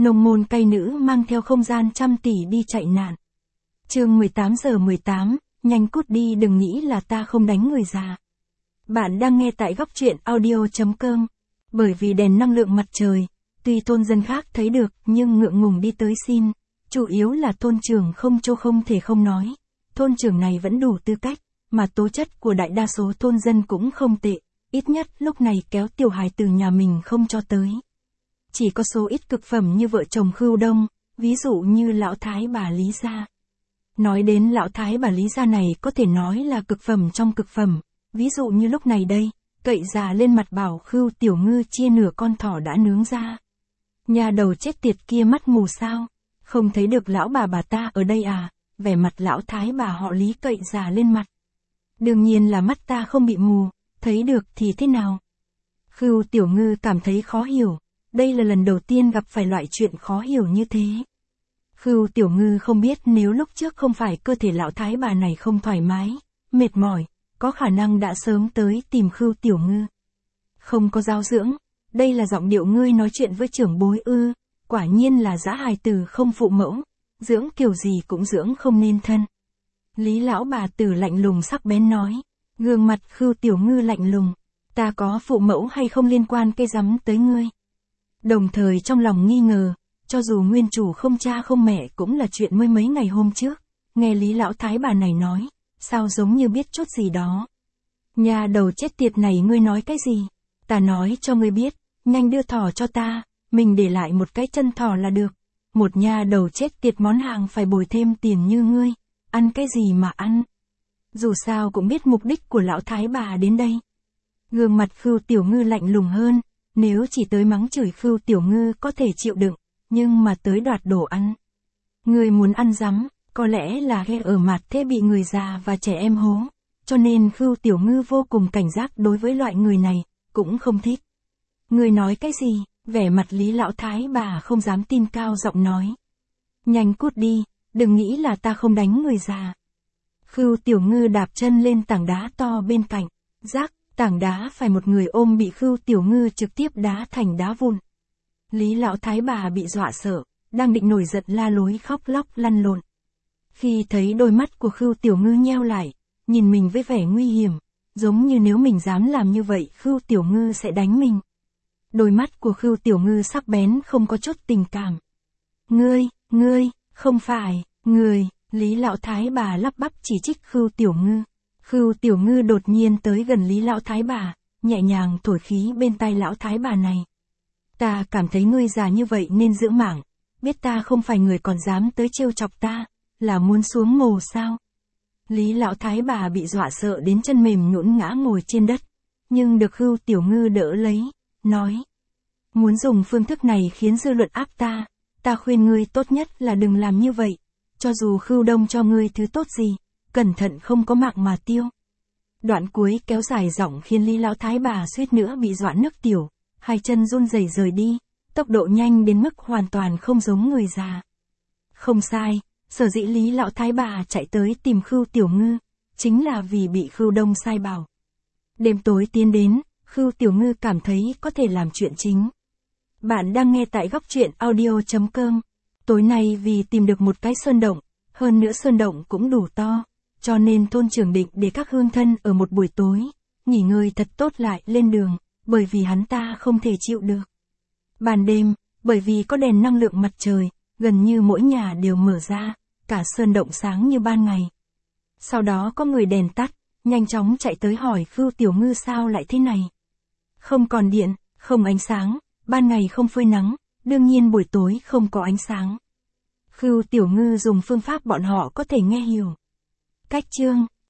Nông môn cây nữ mang theo không gian trăm tỷ đi chạy nạn. Chương 18:18, nhanh cút đi, đừng nghĩ là ta không đánh người già. Bạn đang nghe tại góc truyện audio.com. Bởi vì đèn năng lượng mặt trời, tuy thôn dân khác thấy được nhưng ngượng ngùng đi tới xin, chủ yếu là thôn trưởng không thể không nói. Thôn trưởng này vẫn đủ tư cách, mà tố chất của đại đa số thôn dân cũng không tệ, ít nhất lúc này kéo tiểu hài từ nhà mình không cho tới. Chỉ có số ít cực phẩm như vợ chồng Khưu Đông, ví dụ như lão thái bà Lý Gia. Nói đến lão thái bà Lý Gia này có thể nói là cực phẩm trong cực phẩm, ví dụ như lúc này đây, cậy già lên mặt bảo Khưu Tiểu Ngư chia nửa con thỏ đã nướng ra. Nhà đầu chết tiệt kia mắt mù sao, không thấy được lão bà ta ở đây à, vẻ mặt lão thái bà họ Lý cậy già lên mặt. Đương nhiên là mắt ta không bị mù, thấy được thì thế nào. Khưu Tiểu Ngư cảm thấy khó hiểu, đây là lần đầu tiên gặp phải loại chuyện khó hiểu như thế. Khưu Tiểu Ngư không biết nếu lúc trước không phải cơ thể lão thái bà này không thoải mái, mệt mỏi, có khả năng đã sớm tới tìm Khưu Tiểu Ngư. Không có giáo dưỡng, đây là giọng điệu ngươi nói chuyện với trưởng bối ư, quả nhiên là dã hài tử không phụ mẫu, dưỡng kiểu gì cũng dưỡng không nên thân. Lý lão bà tử lạnh lùng sắc bén nói, gương mặt Khưu Tiểu Ngư lạnh lùng, ta có phụ mẫu hay không liên quan cây rắm tới ngươi. Đồng thời trong lòng nghi ngờ, cho dù nguyên chủ không cha không mẹ cũng là chuyện mới mấy ngày hôm trước, nghe Lý lão thái bà này nói, sao giống như biết chút gì đó. Nhà đầu chết tiệt này ngươi nói cái gì? Ta nói cho ngươi biết, nhanh đưa thỏ cho ta, mình để lại một cái chân thỏ là được. Một nhà đầu chết tiệt món hàng phải bồi thêm tiền như ngươi, ăn cái gì mà ăn. Dù sao cũng biết mục đích của lão thái bà đến đây. Gương mặt Khưu Tiểu Ngư lạnh lùng hơn, nếu chỉ tới mắng chửi Khưu Tiểu Ngư có thể chịu đựng, nhưng mà tới đoạt đồ ăn. Ngươi muốn ăn rắm, có lẽ là ghe ở mặt thế bị người già và trẻ em hố, cho nên Khưu Tiểu Ngư vô cùng cảnh giác đối với loại người này, cũng không thích. Ngươi nói cái gì? Vẻ mặt Lý lão thái bà không dám tin cao giọng nói. Nhanh cút đi, đừng nghĩ là ta không đánh người già. Khưu Tiểu Ngư đạp chân lên tảng đá to bên cạnh, rác, tảng đá phải một người ôm bị Khưu Tiểu Ngư trực tiếp đá thành đá vụn. Lý lão thái bà bị dọa sợ, đang định nổi giận la lối khóc lóc lăn lộn. Khi thấy đôi mắt của Khưu Tiểu Ngư nheo lại, nhìn mình với vẻ nguy hiểm, giống như nếu mình dám làm như vậy Khưu Tiểu Ngư sẽ đánh mình. Đôi mắt của Khưu Tiểu Ngư sắc bén không có chút tình cảm. Ngươi, không phải, người, Lý lão thái bà lắp bắp chỉ trích Khưu Tiểu Ngư. Khưu Tiểu Ngư đột nhiên tới gần Lý lão thái bà, nhẹ nhàng thổi khí bên tai lão thái bà này. Ta cảm thấy ngươi già như vậy nên giữ mạng, biết ta không phải người còn dám tới trêu chọc ta, là muốn xuống mồ sao. Lý lão thái bà bị dọa sợ đến chân mềm nhũn ngã ngồi trên đất, nhưng được Khưu Tiểu Ngư đỡ lấy, nói. Muốn dùng phương thức này khiến dư luận áp ta khuyên ngươi tốt nhất là đừng làm như vậy, cho dù Khưu Đông cho ngươi thứ tốt gì, cẩn thận không có mạng mà tiêu. Đoạn cuối kéo dài giọng khiến Lý lão thái bà suýt nữa bị dọa nước tiểu, hai chân run rẩy rời đi, tốc độ nhanh đến mức hoàn toàn không giống người già. Không sai, sở dĩ Lý lão thái bà chạy tới tìm Khưu Tiểu Ngư, chính là vì bị Khưu Đông sai bảo. Đêm tối tiến đến, Khưu Tiểu Ngư cảm thấy có thể làm chuyện chính. Bạn đang nghe tại góc truyện audio.com. Tối nay vì tìm được một cái sơn động, hơn nữa sơn động cũng đủ to, cho nên thôn trưởng định để các hương thân ở một buổi tối, nghỉ ngơi thật tốt lại lên đường, bởi vì hắn ta không thể chịu được. Ban đêm, bởi vì có đèn năng lượng mặt trời, gần như mỗi nhà đều mở ra, cả sơn động sáng như ban ngày. Sau đó có người đèn tắt, nhanh chóng chạy tới hỏi Khưu Tiểu Ngư sao lại thế này. Không còn điện, không ánh sáng, ban ngày không phơi nắng, đương nhiên buổi tối không có ánh sáng. Khưu Tiểu Ngư dùng phương pháp bọn họ có thể nghe hiểu. Cách chương